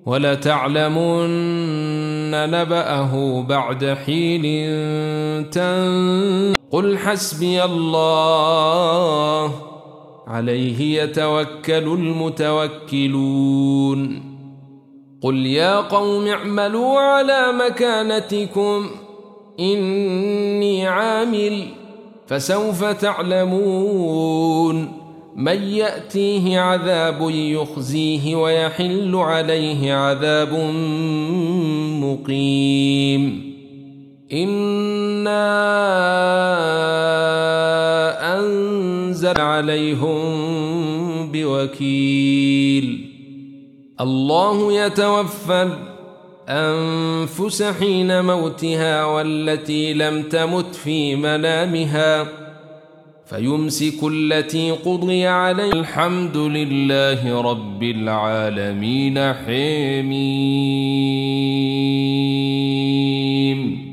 وَلَتَعْلَمُنَّ نَبَأَهُ بَعْدَ حِينٍ قُلْ حَسْبِيَ اللَّهُ عَلَيْهِ يَتَوَكَّلُ الْمُتَوَكِّلُونَ قُلْ يَا قَوْمِ اعْمَلُوا عَلَى مَكَانَتِكُمْ إِنِّي عَامِلٌ فَسَوْفَ تعلمون من يأتيه عذاب يخزيه ويحل عليه عذاب مقيم إنا أنزل عليهم بوكيل الله يتوفى الأنفس حين موتها والتي لم تمت في منامها فيمسك التي قضي عليها الحمد لله رب العالمين حميم